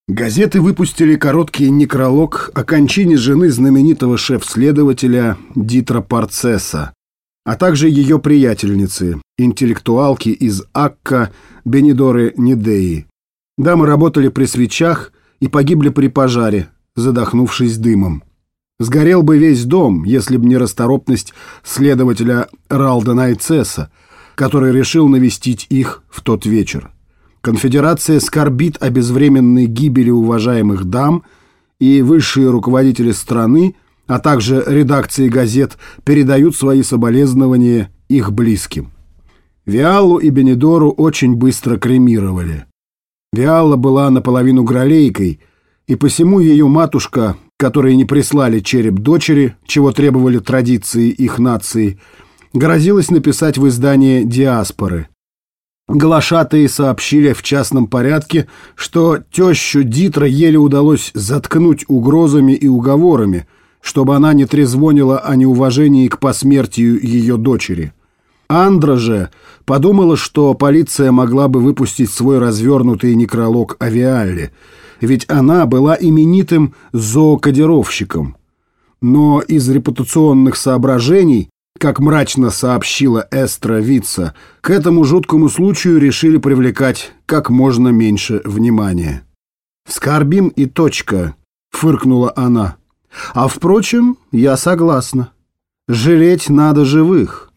Газеты выпустили короткий некролог о кончине жены знаменитого шеф-следователя Дитра Парцеса, а также ее приятельницы, интеллектуалки из Акка Бенидоры Недеи. Дамы работали при свечах и погибли при пожаре, задохнувшись дымом. Сгорел бы весь дом, если бы не расторопность следователя Ралда Найцеса, который решил навестить их в тот вечер. Конфедерация скорбит о безвременной гибели уважаемых дам, и высшие руководители страны, а также редакции газет передают свои соболезнования их близким. Виаллу и Бенидору очень быстро кремировали. Виалла была наполовину гралейкой, и посему ее матушка, которой не прислали череп дочери, чего требовали традиции их нации, грозилась написать в издание «Диаспоры». Глашатаи сообщили в частном порядке, что тещу Дитра еле удалось заткнуть угрозами и уговорами, чтобы она не трезвонила о неуважении к посмертию ее дочери. Андра же подумала, что полиция могла бы выпустить свой развернутый некролог о Виалле, ведь она была именитым зоокодировщиком. Но из репутационных соображений, как мрачно сообщила Эстра Вица, к этому жуткому случаю решили привлекать как можно меньше внимания. «Скорбим и точка», — фыркнула она. «А впрочем, я согласна. Жалеть надо живых».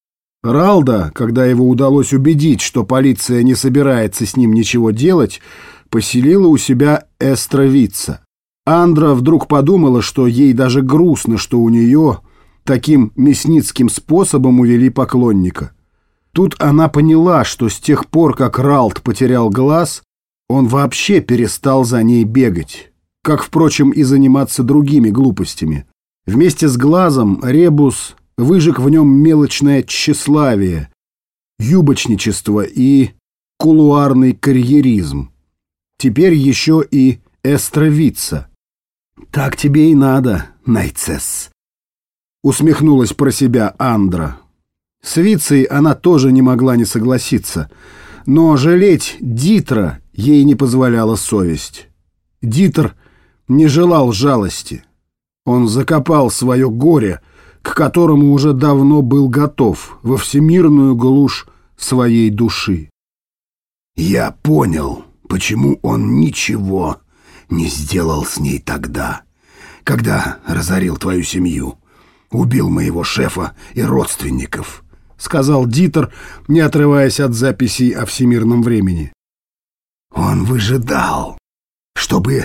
Ралда, когда его удалось убедить, что полиция не собирается с ним ничего делать, поселила у себя Эстра Вица. Андра вдруг подумала, что ей даже грустно, что у нее таким мясницким способом увели поклонника. Тут она поняла, что с тех пор, как Ралд потерял глаз, он вообще перестал за ней бегать, как, впрочем, и заниматься другими глупостями. Вместе с глазом Ребус выжег в нем мелочное тщеславие, юбочничество и кулуарный карьеризм. Теперь еще и Эстра Вица. «Так тебе и надо, Найцесс», — усмехнулась про себя Андра. С Вицей она тоже не могла не согласиться, но жалеть Дитра ей не позволяла совесть. Дитр не желал жалости. Он закопал свое горе, к которому уже давно был готов, во всемирную глушь своей души. «Я понял, почему он ничего не сделал с ней тогда, когда разорил твою семью, убил моего шефа и родственников», — сказал Дитр, не отрываясь от записей о всемирном времени. «Он выжидал, чтобы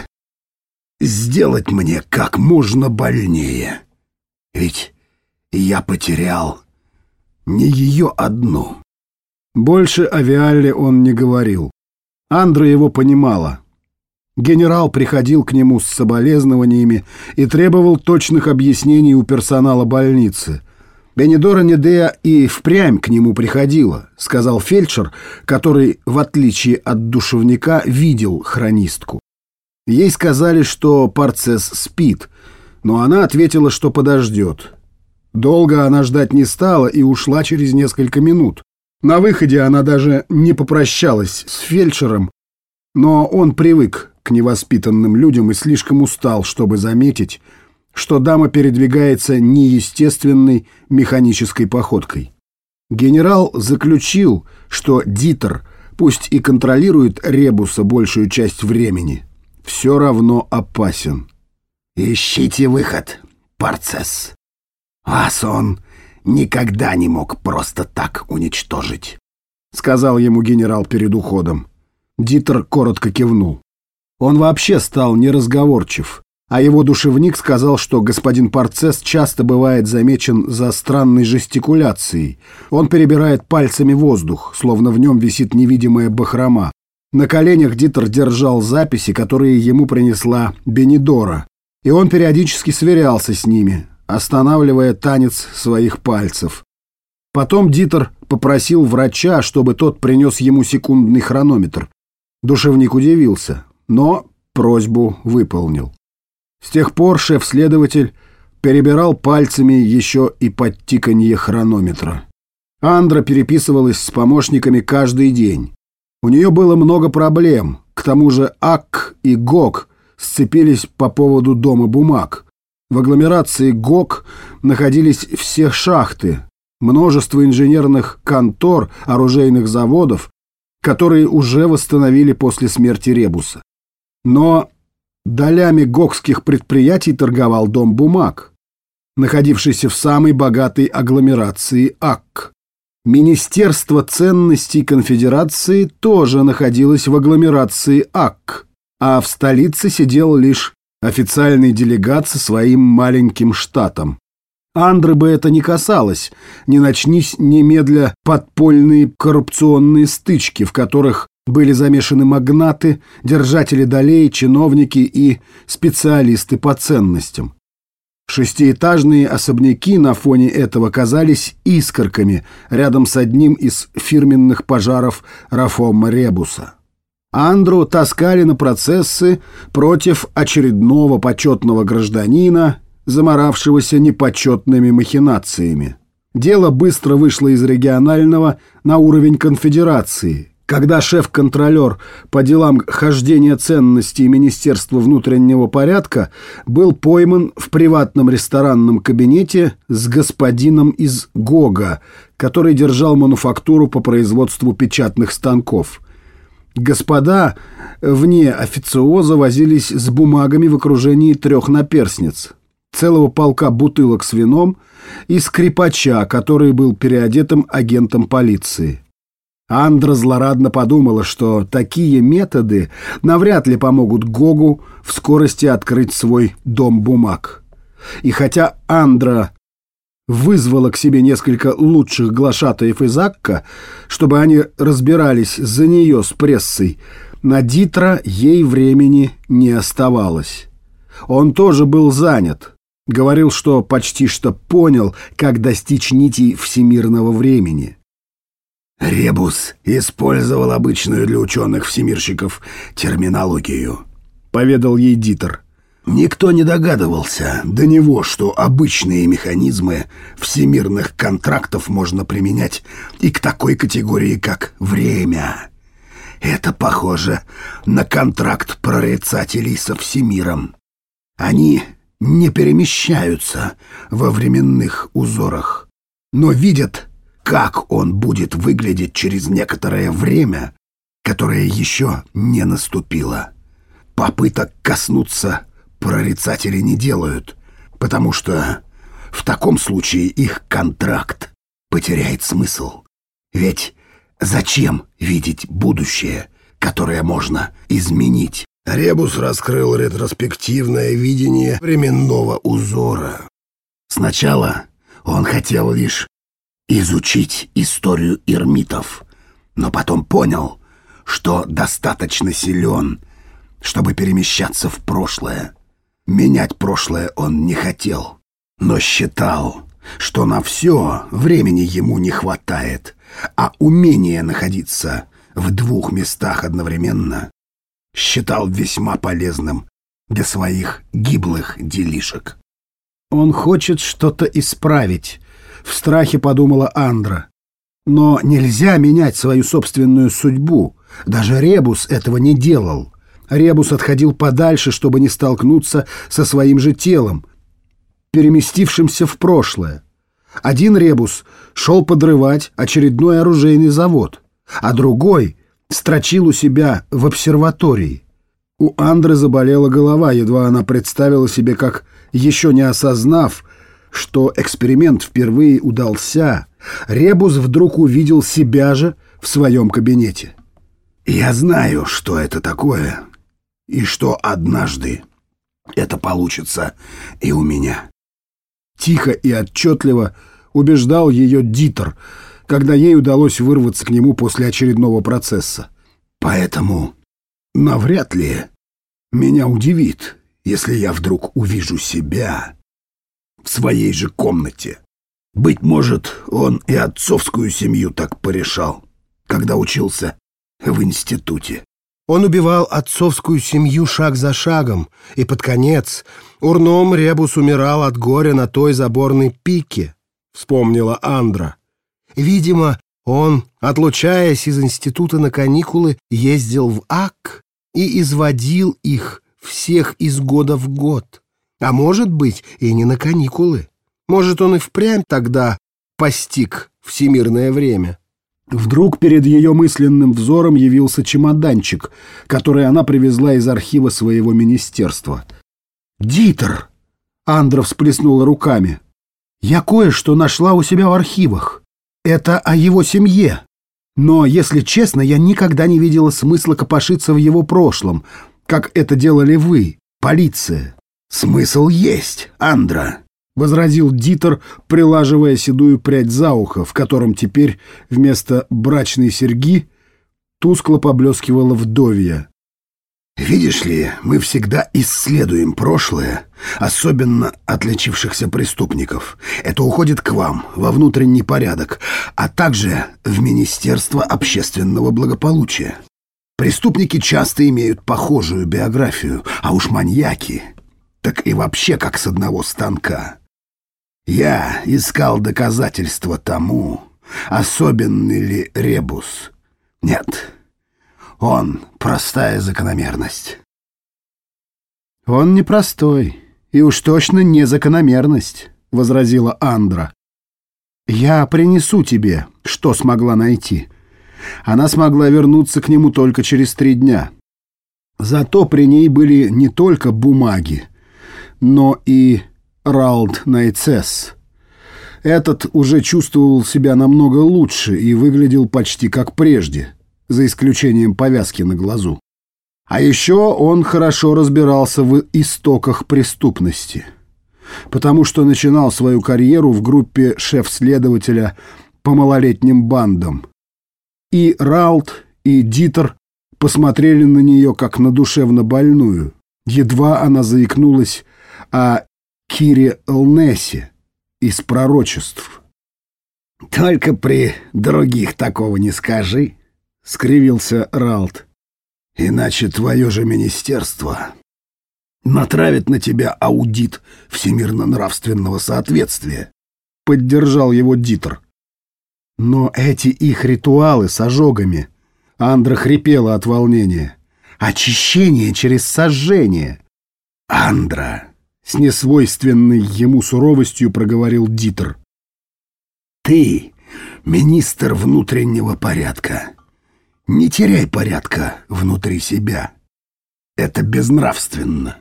сделать мне как можно больнее. Ведь я потерял не ее одну». Больше о Виалле он не говорил. Андра его понимала. Генерал приходил к нему с соболезнованиями и требовал точных объяснений у персонала больницы. Бенидора Недея и впрямь к нему приходила, сказал фельдшер, который, в отличие от душевника, видел хронистку. Ей сказали, что Парцес спит, но она ответила, что подождет. Долго она ждать не стала и ушла через несколько минут. На выходе она даже не попрощалась с фельдшером, но он привык к невоспитанным людям и слишком устал, чтобы заметить, что дама передвигается неестественной механической походкой. Генерал заключил, что Дитр, пусть и контролирует Ребуса большую часть времени, все равно опасен. «Ищите выход, Парцес. Вас он никогда не мог просто так уничтожить», — сказал ему генерал перед уходом. Дитр коротко кивнул. Он вообще стал неразговорчив, а его душевник сказал, что господин Парцес часто бывает замечен за странной жестикуляцией. Он перебирает пальцами воздух, словно в нем висит невидимая бахрома. На коленях Дитр держал записи, которые ему принесла Бенидора, и он периодически сверялся с ними, останавливая танец своих пальцев. Потом Дитр попросил врача, чтобы тот принес ему секундный хронометр. Душевник удивился, но просьбу выполнил. С тех пор шеф-следователь перебирал пальцами еще и под тиканье хронометра. Андра переписывалась с помощниками каждый день. У нее было много проблем, к К тому же Ак и Гог сцепились по поводу дома бумаг. В агломерации Гог находились все шахты, множество инженерных контор, оружейных заводов, которые уже восстановили после смерти Ребуса. Но долями гогских предприятий торговал дом бумаг, находившийся в самой богатой агломерации Ак. Министерство ценностей конфедерации тоже находилось в агломерации Ак, а в столице сидел лишь официальный делегат со своим маленьким штатом. Андры бы это не касалось, не начнись немедля подпольные коррупционные стычки, в которых были замешаны магнаты, держатели долей, чиновники и специалисты по ценностям. Шестиэтажные особняки на фоне этого казались искорками рядом с одним из фирменных пожаров Рафома Ребуса. Андру таскали на процессы против очередного почетного гражданина, заморавшегося непочетными махинациями. Дело быстро вышло из регионального на уровень конфедерации, когда шеф-контролер по делам хождения ценностей Министерства внутреннего порядка был пойман в приватном ресторанном кабинете с господином из Гога, который держал мануфактуру по производству печатных станков. Господа вне официоза возились с бумагами в окружении 3 наперсниц, целого полка бутылок с вином и скрипача, который был переодетым агентом полиции. Андра злорадно подумала, что такие методы навряд ли помогут Гогу в скорости открыть свой дом бумаг. И хотя Андра вызвала к себе несколько лучших глашатаев из Акка, чтобы они разбирались за нее с прессой, на Дитра ей времени не оставалось. Он тоже был занят. Говорил, что почти что понял, как достичь нитей всемирного времени. Ребус использовал обычную для ученых-всемирщиков терминологию, поведал ей Дитер. Никто не догадывался до него, что обычные механизмы всемирных контрактов можно применять и к такой категории, как время. Это похоже на контракт прорицателей со всемиром. Они не перемещаются во временных узорах, но видят, как он будет выглядеть через некоторое время, которое еще не наступило. Попыток коснуться прорицатели не делают, потому что в таком случае их контракт потеряет смысл. Ведь зачем видеть будущее, которое можно изменить? Ребус раскрыл ретроспективное видение временного узора. Сначала он хотел лишь изучить историю ирмитов, но потом понял, что достаточно силен, чтобы перемещаться в прошлое. Менять прошлое он не хотел, но считал, что на все времени ему не хватает, а умение находиться в 2 местах одновременно считал весьма полезным для своих гиблых делишек. «Он хочет что-то исправить», — в страхе подумала Андра. «Но нельзя менять свою собственную судьбу. Даже Ребус этого не делал. Ребус отходил подальше, чтобы не столкнуться со своим же телом, переместившимся в прошлое. Один Ребус шел подрывать очередной оружейный завод, а другой строчил у себя в обсерватории. У Андры заболела голова, едва она представила себе, как, еще не осознав, что эксперимент впервые удался, Ребус вдруг увидел себя же в своем кабинете. «Я знаю, что это такое, и что однажды это получится и у меня». Тихо и отчетливо убеждал ее Дитер, когда ей удалось вырваться к нему после очередного процесса. «Поэтому навряд ли меня удивит, если я вдруг увижу себя в своей же комнате. Быть может, он и отцовскую семью так порешал, когда учился в институте». Он убивал отцовскую семью шаг за шагом, и под конец урном Ребус умирал от горя на той заборной пике, вспомнила Андра. Видимо, он, отлучаясь из института на каникулы, ездил в Ак и изводил их всех из года в год. А может быть, и не на каникулы. Может, он и впрямь тогда постиг всемирное время. Вдруг перед ее мысленным взором явился чемоданчик, который она привезла из архива своего министерства. «Дитер!» — Андра всплеснула руками. «Я кое-что нашла у себя в архивах. Это о его семье. Но, если честно, я никогда не видела смысла копошиться в его прошлом, как это делали вы, полиция». «Смысл есть, Андра», — возразил Дитер, прилаживая седую прядь за ухо, в котором теперь вместо брачной серьги тускло поблескивала вдовья. «Видишь ли, мы всегда исследуем прошлое, особенно отличившихся преступников. Это уходит к вам, во внутренний порядок, а также в Министерство общественного благополучия. Преступники часто имеют похожую биографию, а уж маньяки так и вообще как с одного станка. Я искал доказательства тому, особенный ли ребус. Нет, он простая закономерность». «Он непростой, и уж точно не закономерность», — возразила Андра. «Я принесу тебе, что смогла найти». Она смогла вернуться к нему только через 3 дня. Зато при ней были не только бумаги, но и Ралд Найцесс. Этот уже чувствовал себя намного лучше и выглядел почти как прежде, за исключением повязки на глазу. А еще он хорошо разбирался в истоках преступности, потому что начинал свою карьеру в группе шеф-следователя по малолетним бандам. И Ралд, и Дитер посмотрели на нее как на душевно больную. Едва она заикнулась о Кире Элнесе из пророчеств. «Только при других такого не скажи», — скривился Ралд. «Иначе твое же министерство натравит на тебя аудит всемирно-нравственного соответствия», — поддержал его Дитер. Но эти их ритуалы с ожогами... Андра хрипела от волнения. Очищение через сожжение. «Андра», — с несвойственной ему суровостью проговорил Дитер. «Ты министр внутреннего порядка. Не теряй порядка внутри себя. Это безнравственно».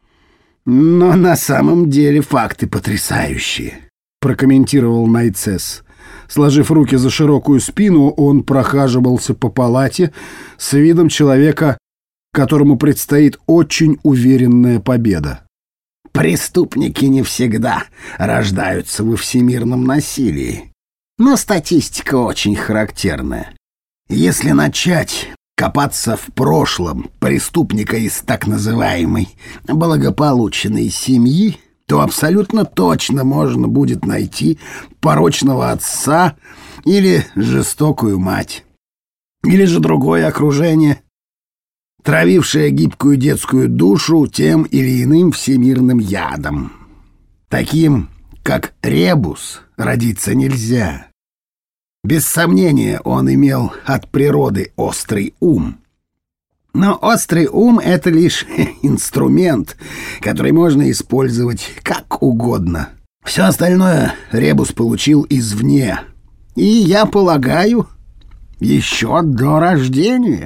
«Но на самом деле факты потрясающие», — прокомментировал Найцесс. Сложив руки за широкую спину, он прохаживался по палате с видом человека, которому предстоит очень уверенная победа. «Преступники не всегда рождаются во всемирном насилии, но статистика очень характерная. Если начать копаться в прошлом преступника из так называемой благополучной семьи, то абсолютно точно можно будет найти порочного отца или жестокую мать, или же другое окружение, травившее гибкую детскую душу тем или иным всемирным ядом. Таким, как ребус, родиться нельзя. Без сомнения, он имел от природы острый ум. Но острый ум — это лишь инструмент, который можно использовать как угодно. Все остальное ребус получил извне. И, я полагаю, еще до рождения.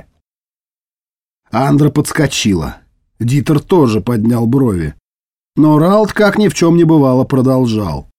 Андра подскочила. Дитер тоже поднял брови. Но Ралд, как ни в чем не бывало, продолжал.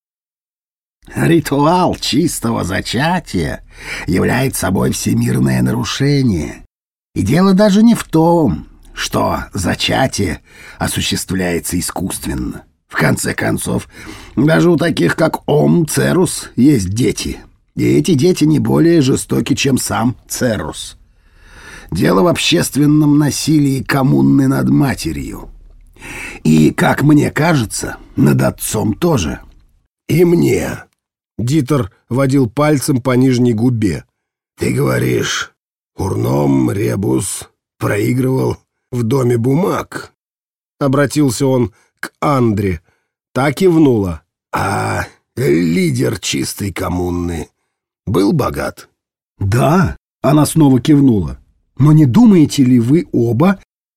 Ритуал чистого зачатия является собой всемирное нарушение. И дело даже не в том, что зачатие осуществляется искусственно. В конце концов, даже у таких, как Церус, есть дети. И эти дети не более жестоки, чем сам Церус. Дело в общественном насилии коммуны над матерью. И, как мне кажется, над отцом тоже. И мне. Дитер водил пальцем по нижней губе. Ты говоришь, Урном Ребус проигрывал в доме бумаг? Обратился он к Андре. Та кивнула. А лидер чистой коммуны был богат? Да, она снова кивнула. Но не думаете ли вы оба,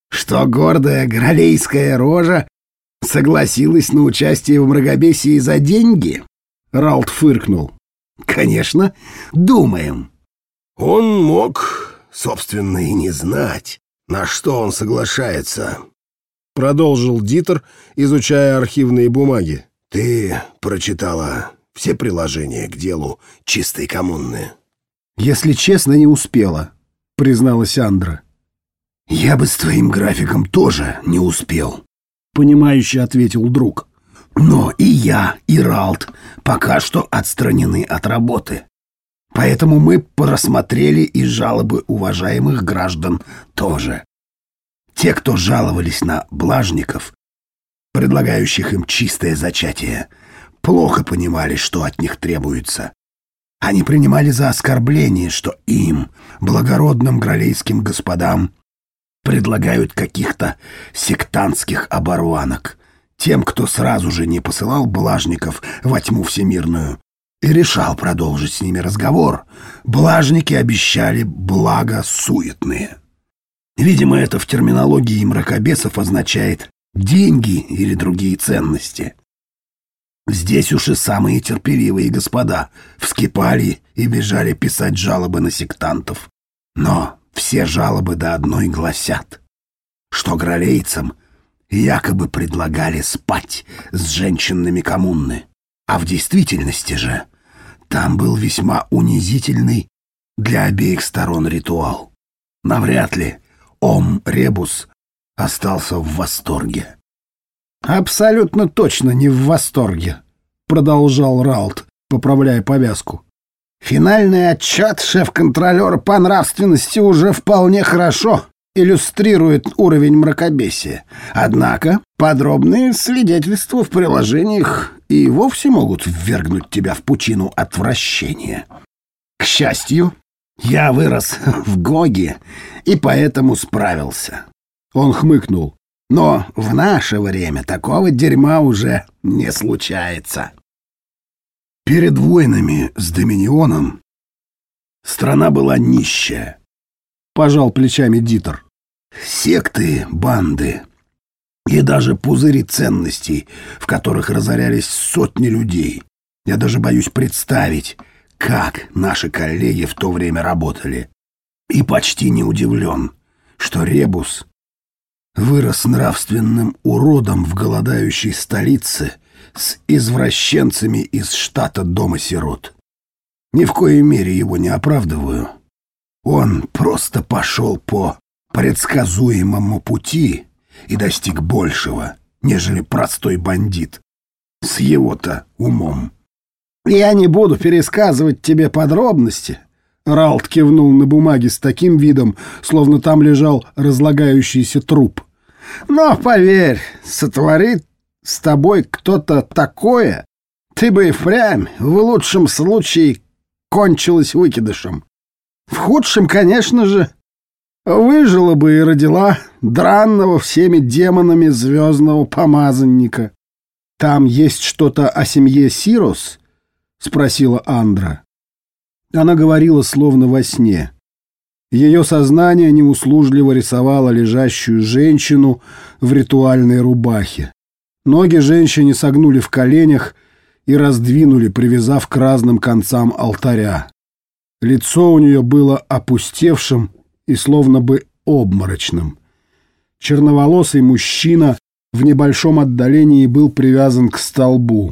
Что гордая гралейская рожа согласилась на участие в мракобесии за деньги? Ралт фыркнул. Конечно, думаем. Он мог, собственно, и не знать, на что он соглашается. Продолжил Дитер, изучая архивные бумаги. Ты прочитала все приложения к делу чистой коммуны? Если честно, не успела, призналась Андра. Я бы с твоим графиком тоже не успел, понимающе ответил друг. Но и я, и Ралт пока что отстранены от работы. Поэтому мы просмотрели и жалобы уважаемых граждан тоже. Те, кто жаловались на блажников, предлагающих им чистое зачатие, плохо понимали, что от них требуется. Они принимали за оскорбление, что им, благородным гралейским господам, предлагают каких-то сектантских оборванок, тем, кто сразу же не посылал блажников во тьму всемирную и решал продолжить с ними разговор. Блажники обещали благо суетные. Видимо, это в терминологии мракобесов означает деньги или другие ценности. Здесь уж и самые терпеливые господа вскипали и бежали писать жалобы на сектантов. Но все жалобы до одной гласят, что гралейцам якобы предлагали спать с женщинами коммуны, а в действительности же там был весьма унизительный для обеих сторон ритуал. Навряд ли Ом Ребус остался в восторге. «Абсолютно точно не в восторге», — продолжал Ралт, поправляя повязку. «Финальный отчет шеф-контролера по нравственности уже вполне хорошо иллюстрирует уровень мракобесия. Однако подробные свидетельства в приложениях и вовсе могут ввергнуть тебя в пучину отвращения. К счастью, я вырос в Гоге и поэтому справился». Он хмыкнул. «Но в наше время такого дерьма уже не случается». Перед войнами с Доминионом страна была нищая. Пожал плечами Дитер. Секты, банды и даже пузыри ценностей, в которых разорялись сотни людей. Я даже боюсь представить, как наши коллеги в то время работали. И почти не удивлен, что Ребус вырос нравственным уродом в голодающей столице с извращенцами из штата Дома сирот. Ни в коей мере его не оправдываю. Он просто пошел по предсказуемому пути и достиг большего, нежели простой бандит с его-то умом. «Я не буду пересказывать тебе подробности», — Ралт кивнул на бумаге с таким видом, словно там лежал разлагающийся труп. «Но поверь, сотворит с тобой кто-то такое, ты бы и впрямь в лучшем случае кончилась выкидышем. В худшем, конечно же, выжила бы и родила дранного всеми демонами звездного помазанника. Там есть что-то о семье Сирос?» — спросила Андра. Она говорила словно во сне. Ее сознание неуслужливо рисовало лежащую женщину в ритуальной рубахе. Ноги женщине согнули в коленях и раздвинули, привязав к разным концам алтаря. Лицо у нее было опустевшим и словно бы обморочным. Черноволосый мужчина в небольшом отдалении был привязан к столбу.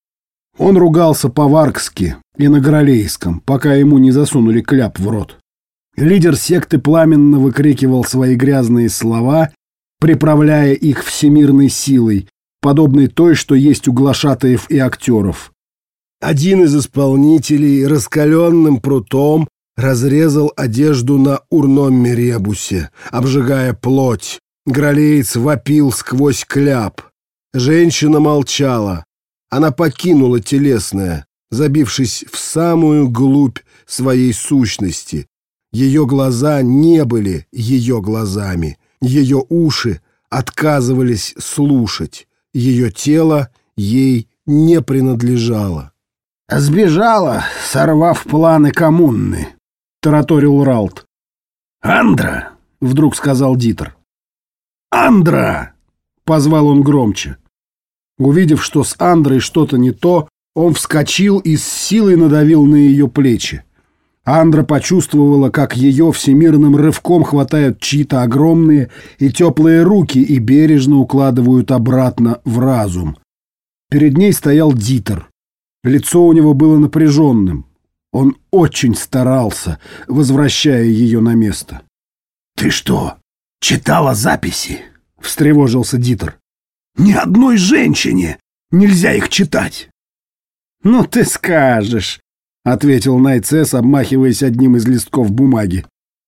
Он ругался по-варгски и на гралейском, пока ему не засунули кляп в рот. Лидер секты пламенно выкрикивал свои грязные слова, приправляя их всемирной силой, подобной той, что есть у глашатаев и актеров. Один из исполнителей раскаленным прутом разрезал одежду на урном Ребусе, обжигая плоть. Гралеец вопил сквозь кляп. Женщина молчала. Она покинула телесное, забившись в самую глубь своей сущности. Ее глаза не были ее глазами. Ее уши отказывались слушать. Ее тело ей не принадлежало. «Сбежала, сорвав планы коммуны», — тараторил Ралт. «Андра», — вдруг сказал Дитер. «Андра!» — позвал он громче. Увидев, что с Андрой что-то не то, он вскочил и с силой надавил на ее плечи. Андра почувствовала, как ее всемирным рывком хватают чьи-то огромные и теплые руки и бережно укладывают обратно в разум. Перед ней стоял Дитер. Лицо у него было напряженным. Он очень старался, возвращая ее на место. «Ты что, читала записи?» — встревожился Дитер. «Ни одной женщине нельзя их читать». «Ну ты скажешь», — ответил Найцесс, обмахиваясь одним из листков бумаги.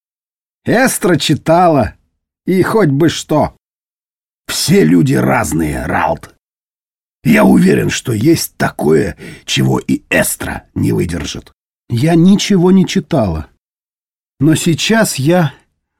«Эстра читала, и хоть бы что». «Все люди разные, Ралт. Я уверен, что есть такое, чего и Эстра не выдержит». «Я ничего не читала. Но сейчас я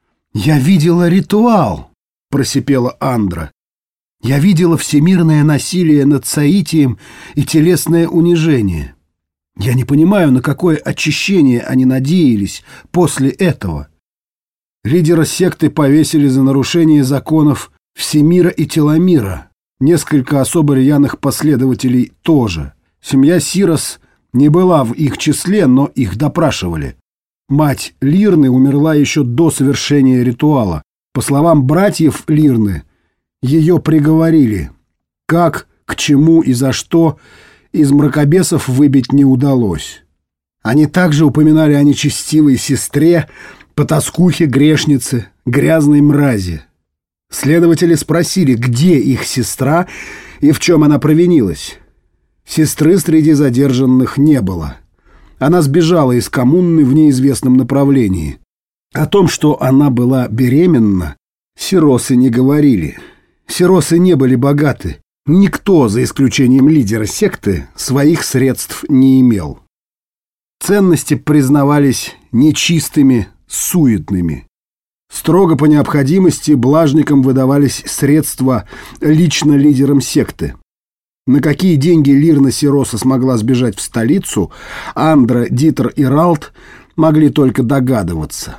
видела ритуал», — просипела Андра. «Я видела всемирное насилие над Саитием и телесное унижение. Я не понимаю, на какое очищение они надеялись после этого. Лидера секты повесили за нарушение законов Всемира и Теломира. Несколько особо рьяных последователей тоже. Семья Сирос не была в их числе, но их допрашивали. Мать Лирны умерла еще до совершения ритуала. По словам братьев Лирны, ее приговорили. Как, к чему и за что из мракобесов выбить не удалось. Они также упоминали о нечестивой сестре, потаскухе, грешнице, грязной мрази. Следователи спросили, где их сестра и в чем она провинилась. Сестры среди задержанных не было. Она сбежала из коммуны в неизвестном направлении. О том, что она была беременна, сиросы не говорили. Сиросы не были богаты. Никто, за исключением лидера секты, своих средств не имел. Ценности признавались нечистыми, суетными. Строго по необходимости блажникам выдавались средства лично лидерам секты. На какие деньги Лирна Сироса смогла сбежать в столицу, Андра, Дитер и Ралт могли только догадываться.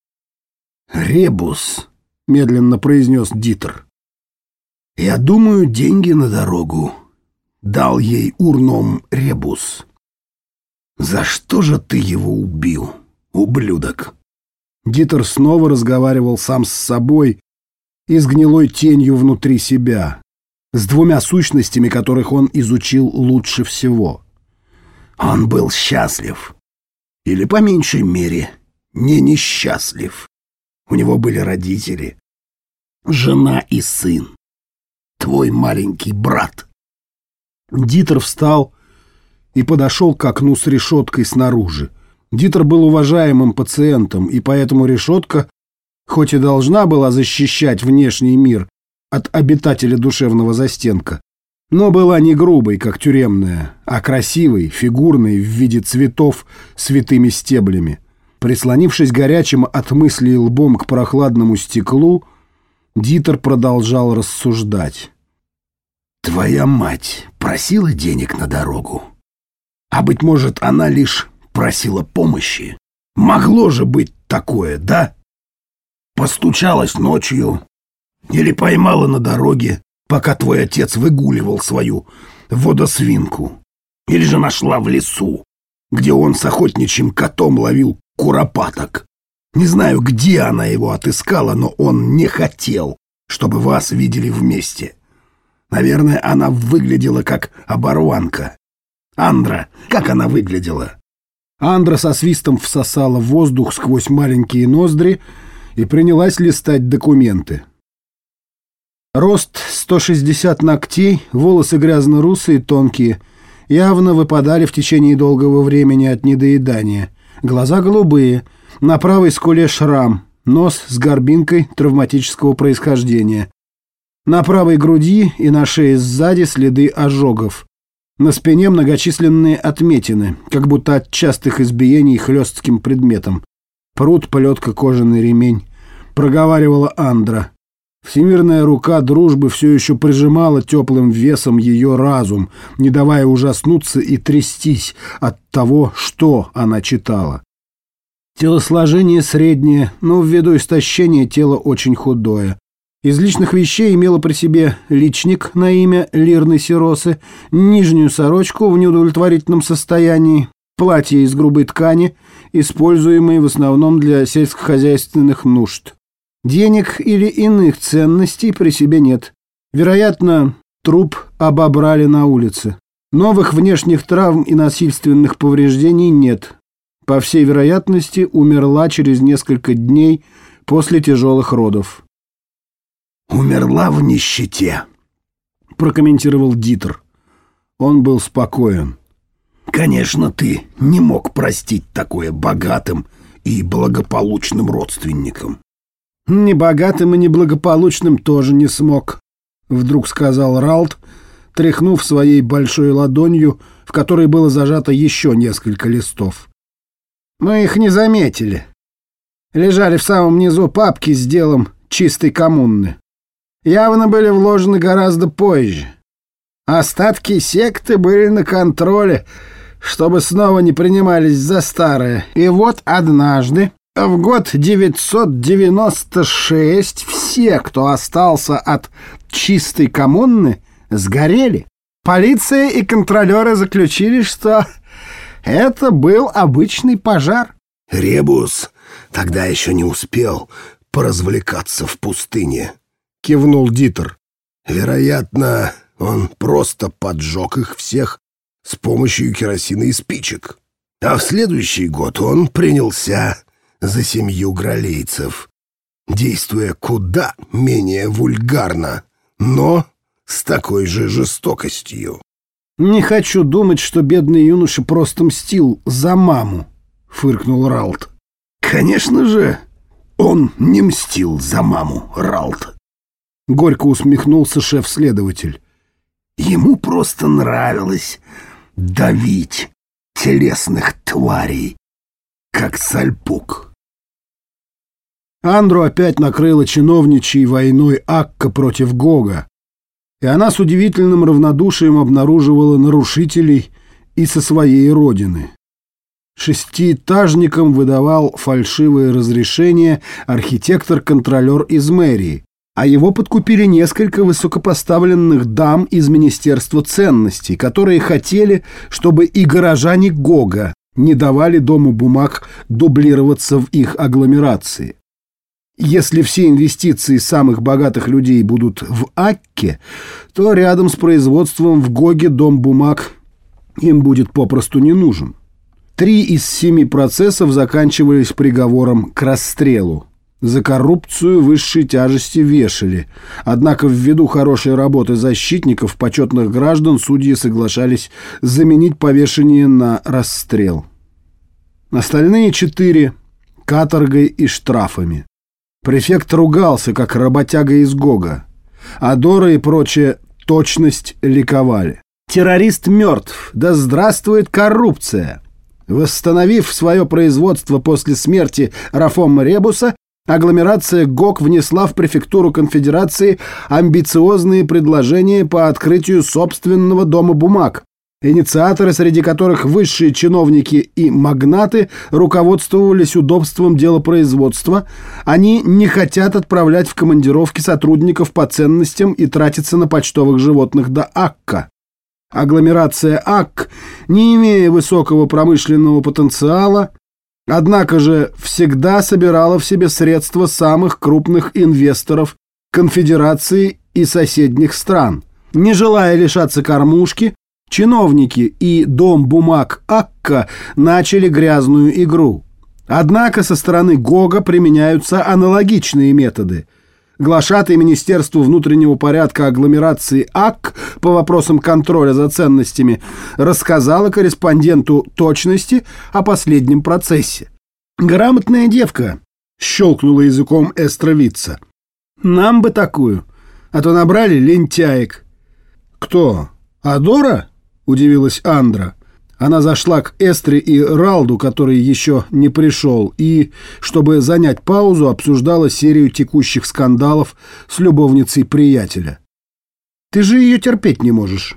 «Ребус», — медленно произнес Дитер. «Я думаю, деньги на дорогу дал ей Урном Ребус. За что же ты его убил, ублюдок?» Дитер снова разговаривал сам с собой и с гнилой тенью внутри себя, с двумя сущностями, которых он изучил лучше всего. Он был счастлив. Или, по меньшей мере, не несчастлив. У него были родители, жена и сын. Твой маленький брат. Дитер встал и подошел к окну с решеткой снаружи. Дитер был уважаемым пациентом, и поэтому решетка, хоть и должна была защищать внешний мир от обитателя душевного застенка, но была не грубой, как тюремная, а красивой, фигурной в виде цветов с витыми стеблями. Прислонившись горячим от мыслей лбом к прохладному стеклу, Дитер продолжал рассуждать. «Твоя мать просила денег на дорогу? А, быть может, она лишь просила помощи? Могло же быть такое, да? Постучалась ночью или поймала на дороге, пока твой отец выгуливал свою водосвинку, или же нашла в лесу, где он с охотничьим котом ловил куропаток. Не знаю, где она его отыскала, но он не хотел, чтобы вас видели вместе. Наверное, она выглядела как оборванка. Андра, как она выглядела?» Андра со свистом всосала воздух сквозь маленькие ноздри и принялась листать документы. Рост 160 ногтей, волосы грязно-русые, тонкие, явно выпадали в течение долгого времени от недоедания. Глаза голубые, на правой скуле шрам, нос с горбинкой травматического происхождения. На правой груди и на шее сзади следы ожогов. На спине многочисленные отметины, как будто от частых избиений хлестким предметом. Прут, плетка, кожаный ремень. Проговаривала Андра. Всемирная рука дружбы все еще прижимала теплым весом ее разум, не давая ужаснуться и трястись от того, что она читала. Телосложение среднее, но ввиду истощения тело очень худое. Из личных вещей имела при себе личник на имя Лирны Сиросы, нижнюю сорочку в неудовлетворительном состоянии, платье из грубой ткани, используемые в основном для сельскохозяйственных нужд. Денег или иных ценностей при себе нет. Вероятно, труп обобрали на улице. Новых внешних травм и насильственных повреждений нет. По всей вероятности, умерла через несколько дней после тяжелых родов. «Умерла в нищете», — прокомментировал Дитер. Он был спокоен. «Конечно, ты не мог простить такое богатым и благополучным родственникам». «Ни богатым и ни благополучным тоже не смог», — вдруг сказал Ралт, тряхнув своей большой ладонью, в которой было зажато еще несколько листов. «Мы их не заметили. Лежали в самом низу папки с делом чистой коммуны. Явно были вложены гораздо позже. Остатки секты были на контроле, чтобы снова не принимались за старое. И вот однажды, в год 996, все, кто остался от чистой коммуны, сгорели. Полиция и контролеры заключили, что это был обычный пожар». «Ребус тогда еще не успел поразвлекаться в пустыне», — кивнул Дитер. «Вероятно, он просто поджег их всех с помощью керосина и спичек. А в следующий год он принялся за семью гралейцев, действуя куда менее вульгарно, но с такой же жестокостью». «Не хочу думать, что бедный юноша просто мстил за маму», — фыркнул Ралт. «Конечно же, он не мстил за маму, Ралт», — горько усмехнулся шеф-следователь. «Ему просто нравилось давить телесных тварей, как сальпук». Андру опять накрыла чиновничьей войной Акка против Гога, и она с удивительным равнодушием обнаруживала нарушителей и со своей родины. Шестиэтажникам выдавал фальшивые разрешения архитектор-контролер из мэрии, а его подкупили несколько высокопоставленных дам из Министерства ценностей, которые хотели, чтобы и горожане Гога не давали Дому бумаг дублироваться в их агломерации. Если все инвестиции самых богатых людей будут в Акке, то рядом с производством в Гоге Дом бумаг им будет попросту не нужен. 3 из 7 процессов заканчивались приговором к расстрелу. За коррупцию высшей тяжести вешали. Однако ввиду хорошей работы защитников почетных граждан судьи соглашались заменить повешение на расстрел. Остальные 4 – каторгой и штрафами. Префект ругался, как работяга из Гога. Адора и прочая точность ликовали. «Террорист мертв! Да здравствует коррупция!» Восстановив свое производство после смерти Рафома Ребуса, агломерация ГОГ внесла в префектуру конфедерации амбициозные предложения по открытию собственного дома бумаг. Инициаторы, среди которых высшие чиновники и магнаты, руководствовались удобством делопроизводства. Они не хотят отправлять в командировки сотрудников по ценностям и тратиться на почтовых животных до Акка. Агломерация Акк, не имея высокого промышленного потенциала, однако же всегда собирала в себе средства самых крупных инвесторов конфедерации и соседних стран. Не желая лишаться кормушки, чиновники и Дом бумаг Акка начали грязную игру. Однако со стороны Гога применяются аналогичные методы. Глашатай Министерству внутреннего порядка агломерации АК по вопросам контроля за ценностями рассказала корреспонденту точности о последнем процессе. «Грамотная девка», — щелкнула языком Эстровица. «Нам бы такую, а то набрали лентяек». «Кто? Адора?» — удивилась Андра. Она зашла к Эстре и Ралду, который еще не пришел, и, чтобы занять паузу, обсуждала серию текущих скандалов с любовницей приятеля. «Ты же ее терпеть не можешь».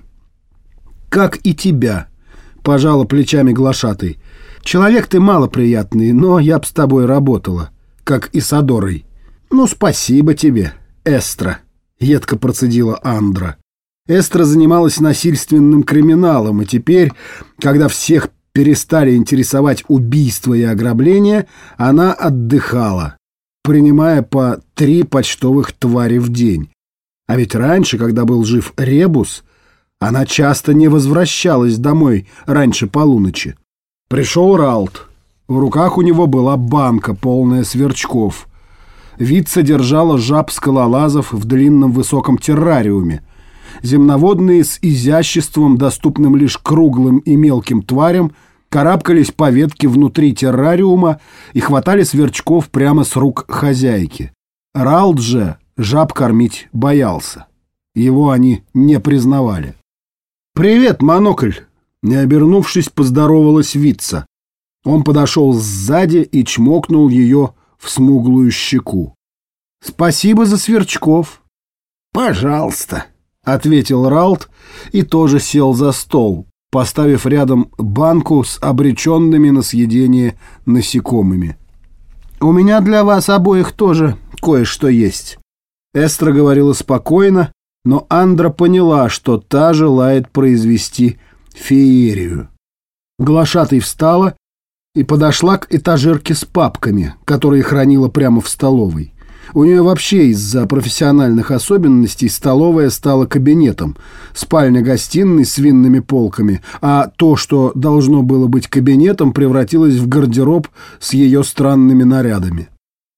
«Как и тебя», — пожала плечами глашатай. «Человек ты малоприятный, но я б с тобой работала, как и с Адорой». «Ну, спасибо тебе. Эстра», — едко процедила Андра. Эстра занималась насильственным криминалом, и теперь, когда всех перестали интересовать убийства и ограбления, она отдыхала, принимая по 3 почтовых твари в день. А ведь раньше, когда был жив Ребус, она часто не возвращалась домой раньше полуночи. Пришел Ралт. В руках у него была банка, полная сверчков. Вид содержала жаб-скалолазов в длинном высоком террариуме. Земноводные с изяществом, доступным лишь круглым и мелким тварям, карабкались по ветке внутри террариума и хватали сверчков прямо с рук хозяйки. Ралт же жаб кормить боялся. Его они не признавали. «Привет, Монокль!» Не обернувшись, поздоровалась Витца. Он подошел сзади и чмокнул ее в смуглую щеку. «Спасибо за сверчков». «Пожалуйста», — ответил Ралт и тоже сел за стол, поставив рядом банку с обреченными на съедение насекомыми. «У меня для вас обоих тоже кое-что есть». Эстра говорила спокойно, но Андра поняла, что та желает произвести феерию. Глашатай встала и подошла к этажерке с папками, которые хранила прямо в столовой. У нее вообще из-за профессиональных особенностей столовая стала кабинетом, спальня-гостиной с винными полками, а то, что должно было быть кабинетом, превратилось в гардероб с ее странными нарядами.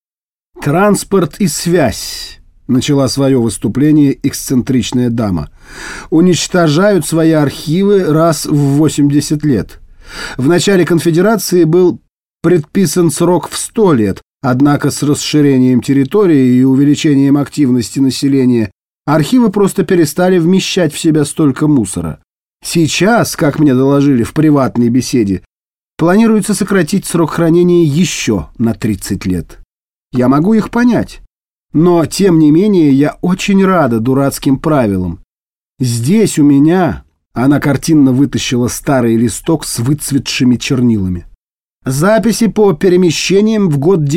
«Транспорт и связь», — начала свое выступление эксцентричная дама, «уничтожают свои архивы раз в 80 лет. В начале конфедерации был предписан срок в 100 лет, однако с расширением территории и увеличением активности населения архивы просто перестали вмещать в себя столько мусора. Сейчас, как мне доложили в приватной беседе, планируется сократить срок хранения еще на 30 лет. Я могу их понять. Но, тем не менее, я очень рада дурацким правилам. Здесь у меня...» Она картинно вытащила старый листок с выцветшими чернилами. «Записи по перемещениям в год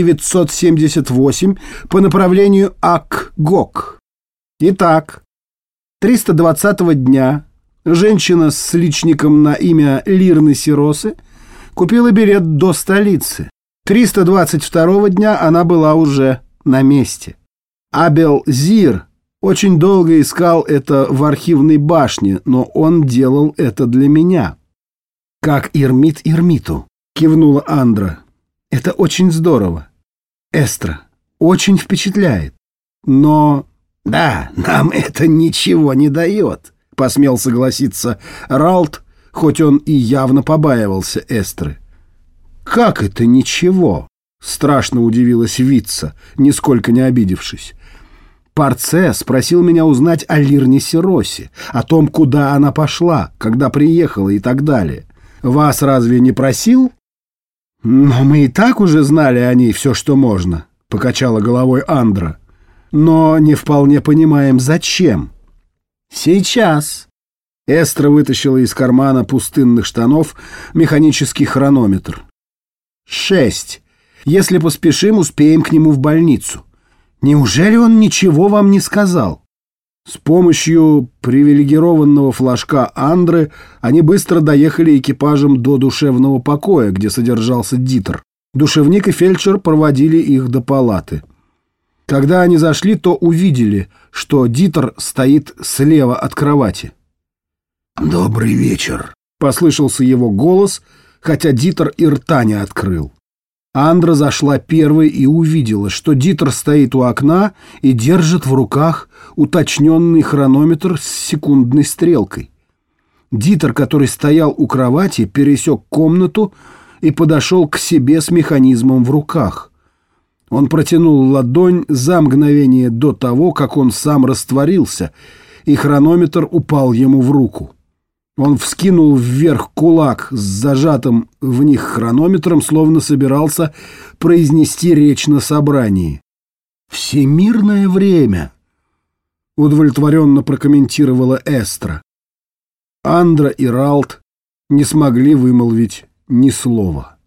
978 по направлению Ак-Гок. Итак, 320-го дня женщина с личником на имя Лирны Сиросы купила билет до столицы. 322-го дня она была уже на месте. Абел Зир очень долго искал это в архивной башне, но он делал это для меня». «Как Ирмит Ирмиту», — кивнула Андра. «Это очень здорово. Эстра, очень впечатляет. Но...» «Да, нам это ничего не дает», — посмел согласиться Ралт, хоть он и явно побаивался Эстры. «Как это ничего?» — страшно удивилась Витца, нисколько не обидевшись. «Парцесс просил меня узнать о Лирне Сиросе, о том, куда она пошла, когда приехала и так далее. Вас разве не просил?» «Но мы и так уже знали о ней все, что можно», — покачала головой Андра. «Но не вполне понимаем, зачем». «Сейчас». Эстра вытащила из кармана пустынных штанов механический хронометр. 6. Если поспешим, успеем к нему в больницу. Неужели он ничего вам не сказал?» С помощью привилегированного флажка Андры они быстро доехали экипажем до душевного покоя, где содержался Дитер. Душевник и фельдшер проводили их до палаты. Когда они зашли, то увидели, что Дитер стоит слева от кровати. «Добрый вечер», — послышался его голос, хотя Дитер и рта не открыл. Андра зашла первой и увидела, что Дитер стоит у окна и держит в руках уточненный хронометр с секундной стрелкой. Дитер, который стоял у кровати, пересек комнату и подошел к себе с механизмом в руках. Он протянул ладонь за мгновение до того, как он сам растворился, и хронометр упал ему в руку. Он вскинул вверх кулак с зажатым в них хронометром, словно собирался произнести речь на собрании. «Всемирное время», — удовлетворенно прокомментировала Эстра. Андра и Ралт не смогли вымолвить ни слова.